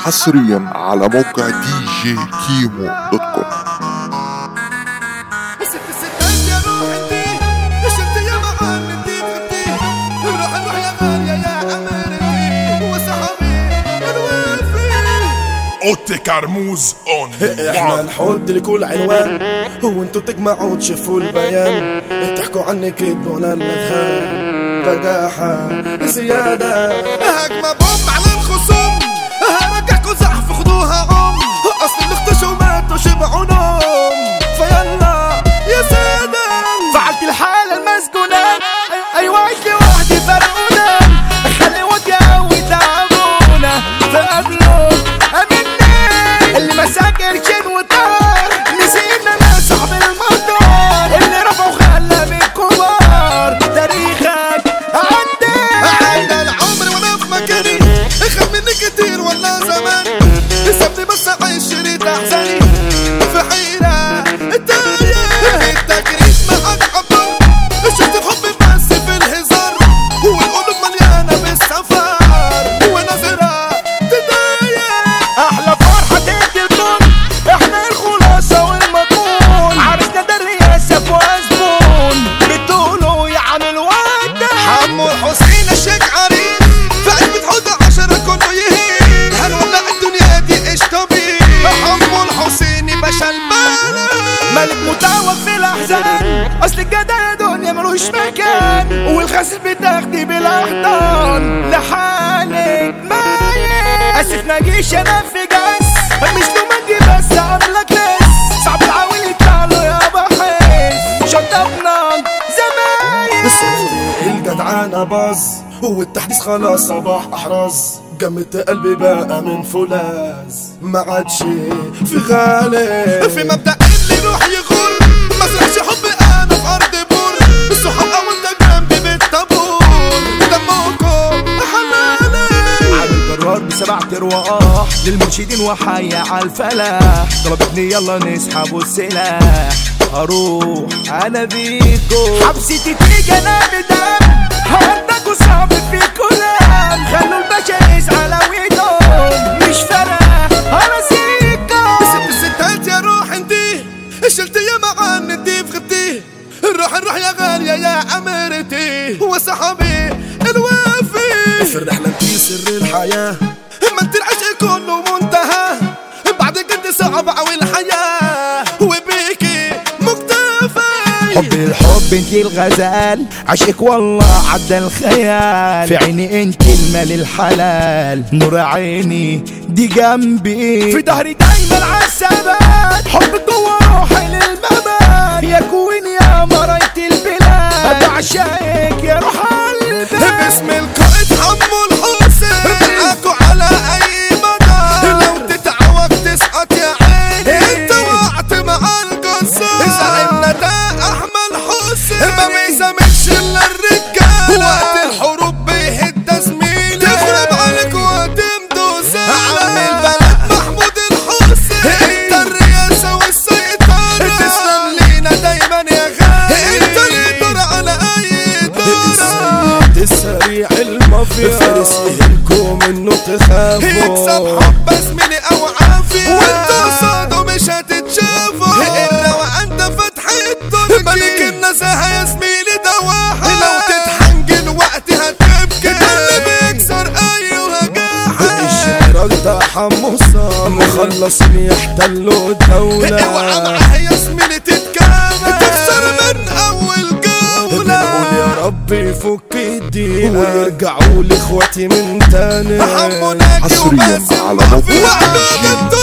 حصريا على موقع djkimo.com. اوتي كرموز اون احنا نحط لكل عنوان وانتو تجمعوا تشوفوا البيان، تحكوا عني كذب وانا المذهب بجاحة زيادة. هجمة بوم على الخصوم، هرجعكوا زحف خدوها اصل اللي اختشوا ماتوا شبعوا نوم. فيلا يا سادة فعلت الحالة المسكونة، ايوه عيش لوحدي فرقونا، خلي وديا وتعبونا فقبلوا اللي مساك قرشين وطار، نسينا انا صاحب المطار اللي رفعوا خلى من كبار. تاريخك عدى العمر وانا في مكاني، اخاف مني كتير ولا زمان، سابني بس اعيش شريط احزاني في حيرة تايه. التجريد معاك عبر، شفت الحب بس في الهزار، والقلوب مليانة بالسفر ونظرة تضايق. احلى فرحة تدي الطن، احنا الخلاصة والمضمون، عرسنا ده الرئاسة وزبون، بتقولوا يعمل وقت حمو حسين الشيك عريض، فقلبة حوضة 10 كله يهين، هنولع الدنيا دي ايش طبيعي. حمو الحسيني باشا المال، ملك متعوق في الاحزان، اصل الجدع يا دنيا ملوش مكان، والخاسر بتاخدي بالاحضان لحالك مايل. اسف ماجيش انا في جس، مش لومندي بس عاملك ناس، صعب العويل يطلعوا يا بحس، شطبنا زمايل. الجدعانة باظ والتحديث خلاص صباح احراز، جمت قلبي بقى من فولاذ، ما عادش في غالي في مبدأ اللي روح يغور، ما زرعش حب انا في ارض بور، الصحاب اول ده جنبي بالطابور، دمكم حمالي. عامل جرار بسبع ارواح للمرشدين وحيا على الفلاح، طلبتني يلا نسحبوا السلاح، هروح انا بيكو حبستي تيجي انا بدم، هودكوا صعب في كلام، خلوا الباشا يزعل ويدوم، مش فارقة هرسيكم. ست الستات يا روح انتي، شلتي يا معان انتي في غبتي، نروح يا غالية يا اميرتي، وصحابي الوافي في الرحلة انتي سر الحياة، ما انت العشق كله منتهى، بعد جد صعب اوي الحياة وبيكي مكتفي. حب الحب انتي الغزال، عشق والله عدى الخيال، في عيني انتي المال الحلال، نور عيني دي جنبي، في ظهري دايما عالثبات، حب جوا روحي للممات، يا كوين يا مراية البلاد، بعشقك يا روح قلبي. باسم القائد حمو الحسين، معاكوا على اي مدى، لو تتعوج تسقط يا عيني، انت وقعت مع الجزار، زعيمنا ده احمد حسين، ما بيسامحش الا الرجال، وقت الحروب بيهد زميلي، تخرب عليك وتمدوا زي عم البلد محمود الحسين، انت الرئاسة والسيطرة، تسلم لينا دايما يا غالي، انت اللي دور على اي دورة، السريع المافيا، فارس يهلكوا منه تخافوا، يكسب حب زميلي او عافية، وانت قصاده مش هتتشافوا، الا وانت فتح الدرج، ملك النزاهة يا زميلي ده واحد، لو تتحنجل وقت هتبكي، ده اللي بيكسر اي وجاحة. الشهرة ده حمو صام، مخلصين يحتلوا الدولة، اوعى معاه يا زميلي تتكامل، تخسر من اول جولة، بنقول يا رب يفك الدين ويرجعوا لاخواتي من تاني. حصريا على موقع djkimo.com.